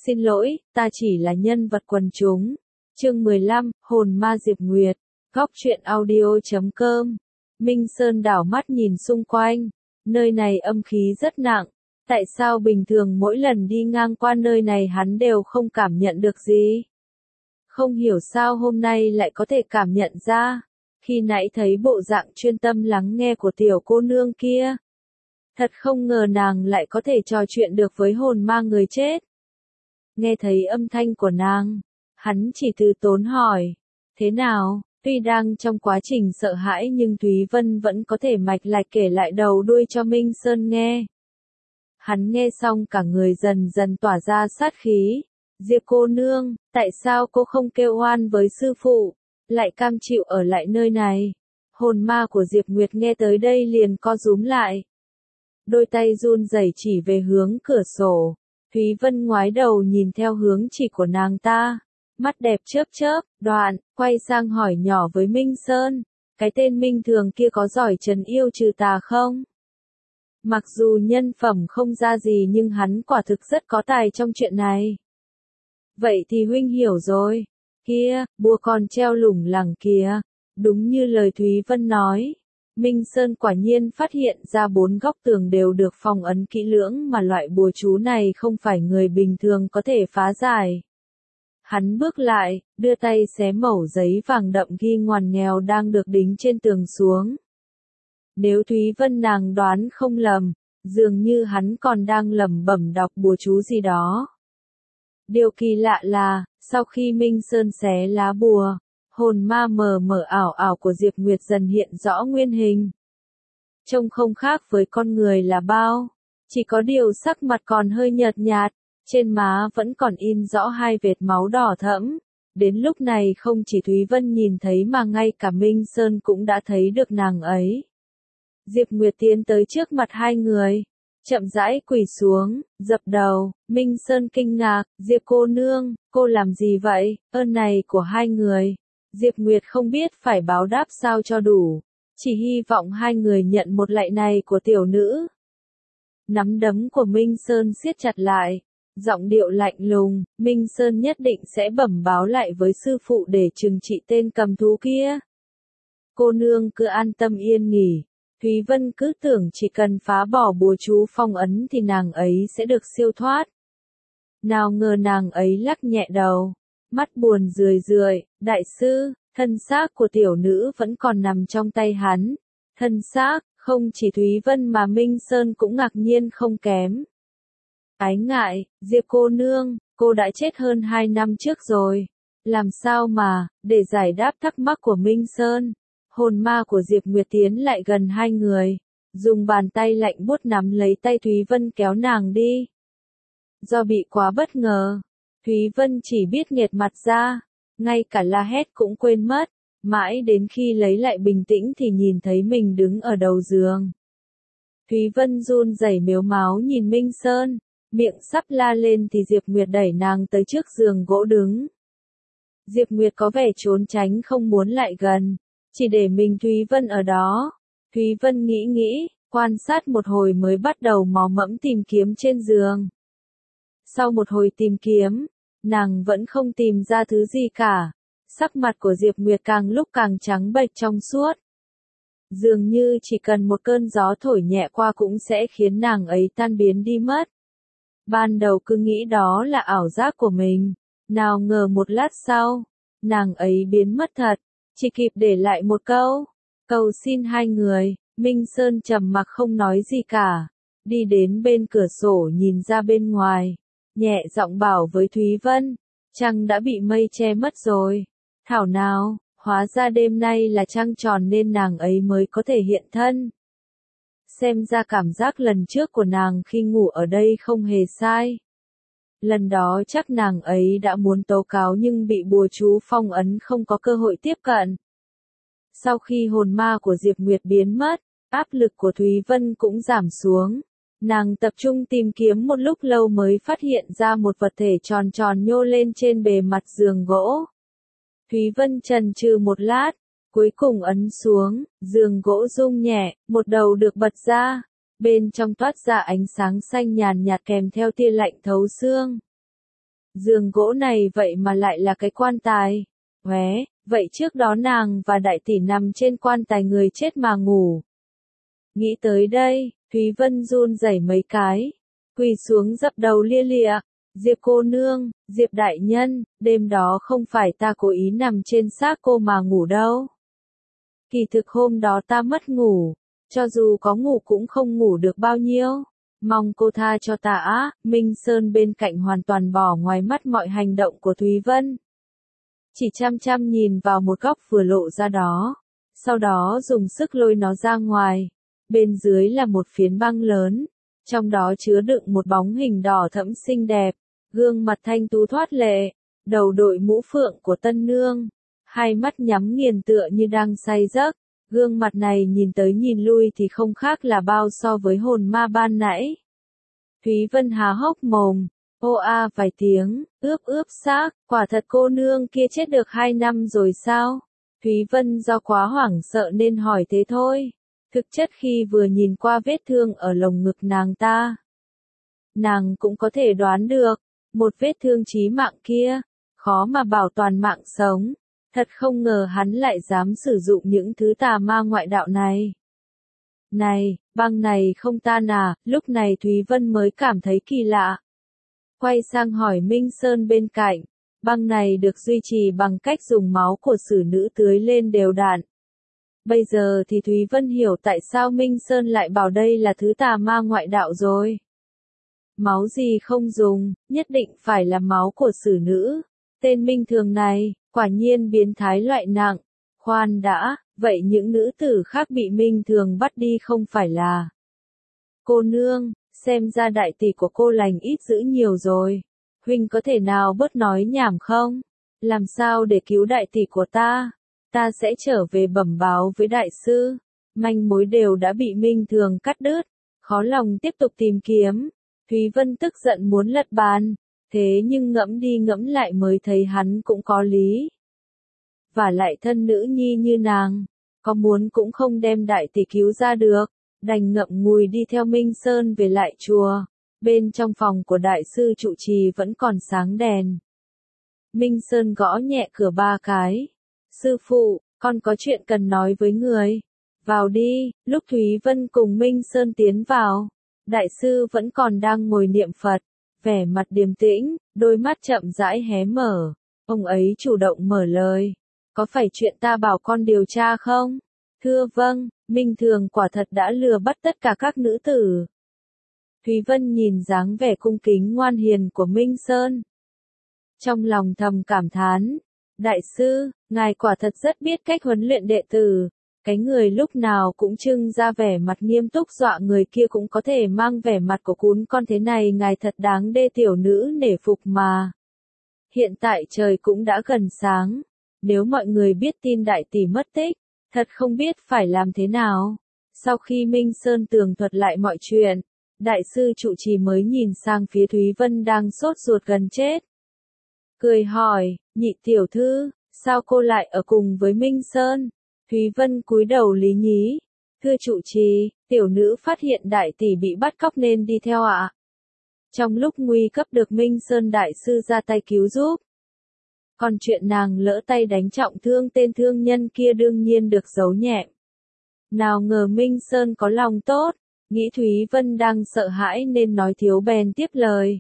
Xin lỗi, ta chỉ là nhân vật quần chúng. Chương 15, Hồn ma Diệp Nguyệt. Góc truyện audio.com. Minh Sơn đảo mắt nhìn xung quanh. Nơi này âm khí rất nặng. Tại sao bình thường mỗi lần đi ngang qua nơi này hắn đều không cảm nhận được gì? Không hiểu sao hôm nay lại có thể cảm nhận ra. Khi nãy thấy bộ dạng chuyên tâm lắng nghe của tiểu cô nương kia. Thật không ngờ nàng lại có thể trò chuyện được với hồn ma người chết. Nghe thấy âm thanh của nàng, hắn chỉ từ tốn hỏi, thế nào? Tuy đang trong quá trình sợ hãi nhưng Thúy Vân vẫn có thể mạch lạch kể lại đầu đuôi cho Minh Sơn nghe. Hắn nghe xong cả người dần dần tỏa ra sát khí. Diệp cô nương, tại sao cô không kêu oan với sư phụ, lại cam chịu ở lại nơi này? Hồn ma của Diệp Nguyệt nghe tới đây liền co rúm lại. Đôi tay run rẩy chỉ về hướng cửa sổ. Thúy Vân ngoái đầu nhìn theo hướng chỉ của nàng ta. Mắt đẹp chớp chớp, đoạn, quay sang hỏi nhỏ với Minh Sơn. Cái tên Minh Thường kia có giỏi trần yêu trừ tà không? Mặc dù nhân phẩm không ra gì nhưng hắn quả thực rất có tài trong chuyện này. Vậy thì huynh hiểu rồi. Kia, bùa còn treo lủng lẳng kìa. Đúng như lời Thúy Vân nói. Minh Sơn quả nhiên phát hiện ra 4 góc tường đều được phong ấn kỹ lưỡng mà loại bùa chú này không phải người bình thường có thể phá giải. Hắn bước lại, đưa tay xé mẩu giấy vàng đậm ghi ngoằn nghèo đang được đính trên tường xuống. Nếu Thúy Vân nàng đoán không lầm, dường như hắn còn đang lẩm bẩm đọc bùa chú gì đó. Điều kỳ lạ là, sau khi Minh Sơn xé lá bùa, hồn ma mờ mờ ảo ảo của Diệp Nguyệt dần hiện rõ nguyên hình. Trông không khác với con người là bao, chỉ có điều sắc mặt còn hơi nhợt nhạt, trên má vẫn còn in rõ 2 vệt máu đỏ thẫm. Đến lúc này không chỉ Thúy Vân nhìn thấy mà ngay cả Minh Sơn cũng đã thấy được nàng ấy. Diệp Nguyệt tiến tới trước mặt hai người, chậm rãi quỳ xuống, dập đầu. Minh Sơn kinh ngạc, Diệp cô nương, cô làm gì vậy? Ơn này của hai người, Diệp Nguyệt không biết phải báo đáp sao cho đủ, chỉ hy vọng hai người nhận một lạy này của tiểu nữ. Nắm đấm của Minh Sơn siết chặt lại, giọng điệu lạnh lùng, Minh Sơn nhất định sẽ bẩm báo lại với sư phụ để trừng trị tên cầm thú kia. Cô nương cứ an tâm yên nghỉ. Thúy Vân cứ tưởng chỉ cần phá bỏ bùa chú phong ấn thì nàng ấy sẽ được siêu thoát. Nào ngờ nàng ấy lắc nhẹ đầu, mắt buồn rười rượi, đại sư, thân xác của tiểu nữ vẫn còn nằm trong tay hắn. Thân xác, không chỉ Thúy Vân mà Minh Sơn cũng ngạc nhiên không kém. Ái ngại, Diệp cô nương, cô đã chết hơn 2 năm trước rồi. Làm sao mà, để giải đáp thắc mắc của Minh Sơn. Hồn ma của Diệp Nguyệt tiến lại gần hai người, dùng bàn tay lạnh buốt nắm lấy tay Thúy Vân kéo nàng đi. Do bị quá bất ngờ, Thúy Vân chỉ biết nghệt mặt ra, ngay cả la hét cũng quên mất, mãi đến khi lấy lại bình tĩnh thì nhìn thấy mình đứng ở đầu giường. Thúy Vân run rẩy mếu máo nhìn Minh Sơn, miệng sắp la lên thì Diệp Nguyệt đẩy nàng tới trước giường gỗ đứng. Diệp Nguyệt có vẻ trốn tránh không muốn lại gần. Chỉ để mình Thúy Vân ở đó. Thúy Vân nghĩ, quan sát một hồi mới bắt đầu mò mẫm tìm kiếm trên giường. Sau một hồi tìm kiếm, nàng vẫn không tìm ra thứ gì cả. Sắc mặt của Diệp Nguyệt càng lúc càng trắng bệch trong suốt. Dường như chỉ cần một cơn gió thổi nhẹ qua cũng sẽ khiến nàng ấy tan biến đi mất. Ban đầu cứ nghĩ đó là ảo giác của mình. Nào ngờ một lát sau, nàng ấy biến mất thật. Chỉ kịp để lại một câu, cầu xin hai người. Minh Sơn trầm mặc không nói gì cả, đi đến bên cửa sổ nhìn ra bên ngoài, nhẹ giọng bảo với Thúy Vân, trăng đã bị mây che mất rồi. Thảo nào, hóa ra đêm nay là trăng tròn nên nàng ấy mới có thể hiện thân. Xem ra cảm giác lần trước của nàng khi ngủ ở đây không hề sai. Lần đó chắc nàng ấy đã muốn tố cáo nhưng bị bùa chú phong ấn không có cơ hội tiếp cận. Sau khi hồn ma của Diệp Nguyệt biến mất, áp lực của Thúy Vân cũng giảm xuống. Nàng tập trung tìm kiếm một lúc lâu mới phát hiện ra một vật thể tròn tròn nhô lên trên bề mặt giường gỗ. Thúy Vân chần chừ một lát, cuối cùng ấn xuống, giường gỗ rung nhẹ, một đầu được bật ra. Bên trong toát ra ánh sáng xanh nhàn nhạt kèm theo tia lạnh thấu xương. Giường gỗ này vậy mà lại là cái quan tài. Hué, vậy trước đó nàng và đại tỷ nằm trên quan tài người chết mà ngủ. Nghĩ tới đây, Thúy Vân run rẩy mấy cái, quỳ xuống dập đầu lia lịa. Diệp cô nương, Diệp đại nhân, đêm đó không phải ta cố ý nằm trên xác cô mà ngủ đâu. Kỳ thực hôm đó ta mất ngủ, cho dù có ngủ cũng không ngủ được bao nhiêu. Mong cô tha cho ta á. Minh Sơn bên cạnh hoàn toàn bỏ ngoài mắt mọi hành động của Thúy Vân. Chỉ chăm chăm nhìn vào một góc vừa lộ ra đó. Sau đó dùng sức lôi nó ra ngoài. Bên dưới là một phiến băng lớn. Trong đó chứa đựng một bóng hình đỏ thẫm xinh đẹp. Gương mặt thanh tú thoát lệ. Đầu đội mũ phượng của tân nương. Hai mắt nhắm nghiền tựa như đang say giấc. Gương mặt này nhìn tới nhìn lui thì không khác là bao so với hồn ma ban nãy. Thúy Vân há hốc mồm, ô a vài tiếng, ướp xác, quả thật cô nương kia chết được 2 năm rồi sao? Thúy Vân do quá hoảng sợ nên hỏi thế thôi. Thực chất khi vừa nhìn qua vết thương ở lồng ngực nàng ta, nàng cũng có thể đoán được, một vết thương chí mạng kia, khó mà bảo toàn mạng sống. Thật không ngờ hắn lại dám sử dụng những thứ tà ma ngoại đạo này. Này, băng này không tan à? Lúc này Thúy Vân mới cảm thấy kỳ lạ. Quay sang hỏi Minh Sơn bên cạnh, băng này được duy trì bằng cách dùng máu của xử nữ tưới lên đều đặn. Bây giờ thì Thúy Vân hiểu tại sao Minh Sơn lại bảo đây là thứ tà ma ngoại đạo rồi. Máu gì không dùng, nhất định phải là máu của xử nữ. Tên Minh Thường này, quả nhiên biến thái loại nặng. Khoan đã, vậy những nữ tử khác bị Minh Thường bắt đi không phải là cô nương, xem ra đại tỷ của cô lành ít dữ nhiều rồi. Huynh có thể nào bớt nói nhảm không? Làm sao để cứu đại tỷ của ta? Ta sẽ trở về bẩm báo với đại sư. Manh mối đều đã bị Minh Thường cắt đứt. Khó lòng tiếp tục tìm kiếm. Thúy Vân tức giận muốn lật bàn. Thế nhưng ngẫm đi ngẫm lại mới thấy hắn cũng có lý. Và lại thân nữ nhi như nàng, có muốn cũng không đem đại tỷ cứu ra được, đành ngậm ngùi đi theo Minh Sơn về lại chùa. Bên trong phòng của đại sư trụ trì vẫn còn sáng đèn. Minh Sơn gõ nhẹ cửa 3 cái. Sư phụ, con có chuyện cần nói với người. Vào đi. Lúc Thúy Vân cùng Minh Sơn tiến vào, đại sư vẫn còn đang ngồi niệm Phật, vẻ mặt điềm tĩnh, đôi mắt chậm rãi hé mở. Ông ấy chủ động mở lời. Có phải chuyện ta bảo con điều tra không? Thưa vâng, Minh Thường quả thật đã lừa bắt tất cả các nữ tử. Thúy Vân nhìn dáng vẻ cung kính ngoan hiền của Minh Sơn. Trong lòng thầm cảm thán. Đại sư, ngài quả thật rất biết cách huấn luyện đệ tử. Cái người lúc nào cũng trưng ra vẻ mặt nghiêm túc dọa người kia cũng có thể mang vẻ mặt của cún con thế này, ngài thật đáng đê tiểu nữ nể phục mà. Hiện tại trời cũng đã gần sáng. Nếu mọi người biết tin đại tỷ mất tích, thật không biết phải làm thế nào. Sau khi Minh Sơn tường thuật lại mọi chuyện, đại sư trụ trì mới nhìn sang phía Thúy Vân đang sốt ruột gần chết. Cười hỏi, nhị tiểu thư, sao cô lại ở cùng với Minh Sơn? Thúy Vân cúi đầu lý nhí. Thưa trụ trì, tiểu nữ phát hiện đại tỷ bị bắt cóc nên đi theo ạ. Trong lúc nguy cấp được Minh Sơn đại sư ra tay cứu giúp. Còn chuyện nàng lỡ tay đánh trọng thương tên thương nhân kia đương nhiên được giấu nhẹm. Nào ngờ Minh Sơn có lòng tốt, nghĩ Thúy Vân đang sợ hãi nên nói thiếu bèn tiếp lời.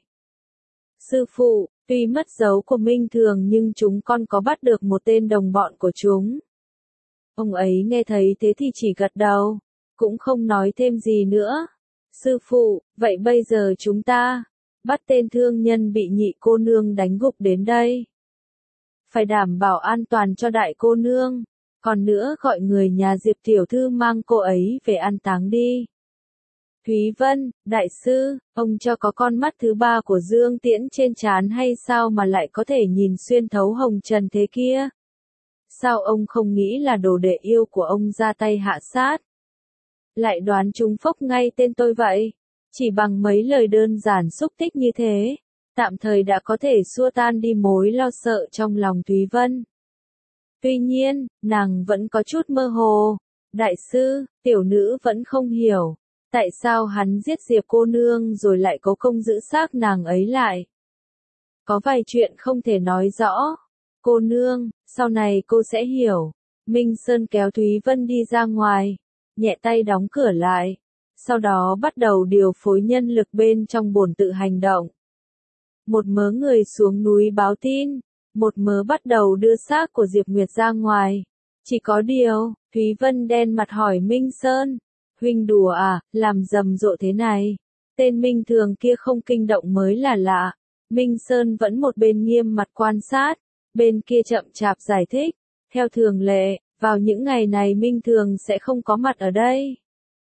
Sư phụ, tuy mất dấu của Minh Thường nhưng chúng con có bắt được một tên đồng bọn của chúng. Ông ấy nghe thấy thế thì chỉ gật đầu, cũng không nói thêm gì nữa. Sư phụ, vậy bây giờ chúng ta bắt tên thương nhân bị nhị cô nương đánh gục đến đây. Phải đảm bảo an toàn cho đại cô nương. Còn nữa gọi người nhà Diệp tiểu thư mang cô ấy về an táng đi. Thúy Vân, đại sư, ông cho có con mắt thứ 3 của Dương Tiễn trên trán hay sao mà lại có thể nhìn xuyên thấu hồng trần thế kia? Sao ông không nghĩ là đồ đệ yêu của ông ra tay hạ sát? Lại đoán trúng phốc ngay tên tôi vậy? Chỉ bằng mấy lời đơn giản xúc tích như thế, tạm thời đã có thể xua tan đi mối lo sợ trong lòng Thúy Vân. Tuy nhiên, nàng vẫn có chút mơ hồ. Đại sư, tiểu nữ vẫn không hiểu. Tại sao hắn giết Diệp cô nương rồi lại có công giữ xác nàng ấy lại? Có vài chuyện không thể nói rõ. Cô nương, sau này cô sẽ hiểu. Minh Sơn kéo Thúy Vân đi ra ngoài, nhẹ tay đóng cửa lại. Sau đó bắt đầu điều phối nhân lực bên trong bổn tự hành động. Một mớ người xuống núi báo tin, một mớ bắt đầu đưa xác của Diệp Nguyệt ra ngoài. Chỉ có điều, Thúy Vân đen mặt hỏi Minh Sơn, huynh đùa à, làm rầm rộ thế này. Tên Minh Thường kia không kinh động mới là lạ. Minh Sơn vẫn một bên nghiêm mặt quan sát, bên kia chậm chạp giải thích. Theo thường lệ, vào những ngày này Minh Thường sẽ không có mặt ở đây.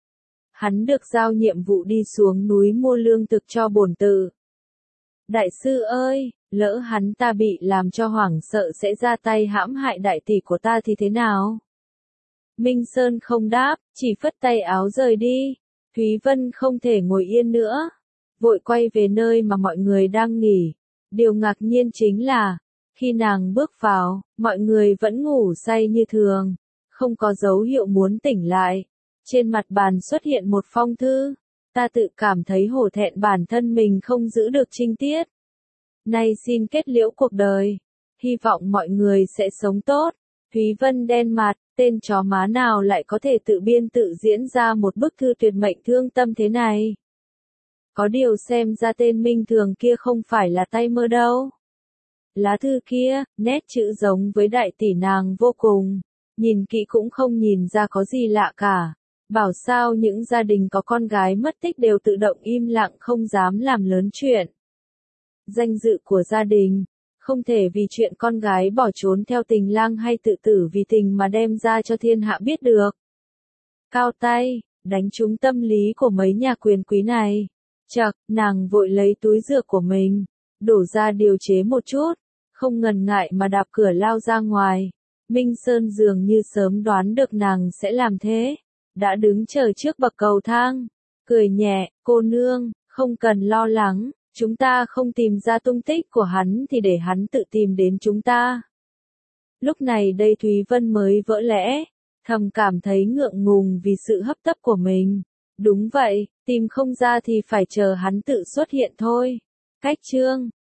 Hắn được giao nhiệm vụ đi xuống núi mua lương thực cho bổn tự. Đại sư ơi, lỡ hắn ta bị làm cho hoảng sợ sẽ ra tay hãm hại đại tỷ của ta thì thế nào? Minh Sơn không đáp, chỉ phất tay áo rời đi. Thúy Vân không thể ngồi yên nữa, vội quay về nơi mà mọi người đang nghỉ. Điều ngạc nhiên chính là, khi nàng bước vào, mọi người vẫn ngủ say như thường, không có dấu hiệu muốn tỉnh lại. Trên mặt bàn xuất hiện một phong thư, ta tự cảm thấy hổ thẹn bản thân mình không giữ được trinh tiết. Nay xin kết liễu cuộc đời, hy vọng mọi người sẽ sống tốt. Thúy Vân đen mặt, tên chó má nào lại có thể tự biên tự diễn ra một bức thư tuyệt mệnh thương tâm thế này. Có điều xem ra tên Minh Thường kia không phải là tay mơ đâu. Lá thư kia, nét chữ giống với đại tỷ nàng vô cùng, nhìn kỹ cũng không nhìn ra có gì lạ cả. Bảo sao những gia đình có con gái mất tích đều tự động im lặng không dám làm lớn chuyện. Danh dự của gia đình, không thể vì chuyện con gái bỏ trốn theo tình lang hay tự tử vì tình mà đem ra cho thiên hạ biết được. Cao tay, đánh trúng tâm lý của mấy nhà quyền quý này. Chậc, nàng vội lấy túi dược của mình, đổ ra điều chế một chút, không ngần ngại mà đạp cửa lao ra ngoài. Minh Sơn dường như sớm đoán được nàng sẽ làm thế, đã đứng chờ trước bậc cầu thang, cười nhẹ, cô nương, không cần lo lắng, chúng ta không tìm ra tung tích của hắn thì để hắn tự tìm đến chúng ta. Lúc này đây Thúy Vân mới vỡ lẽ, thầm cảm thấy ngượng ngùng vì sự hấp tấp của mình. Đúng vậy, tìm không ra thì phải chờ hắn tự xuất hiện thôi. Cách chương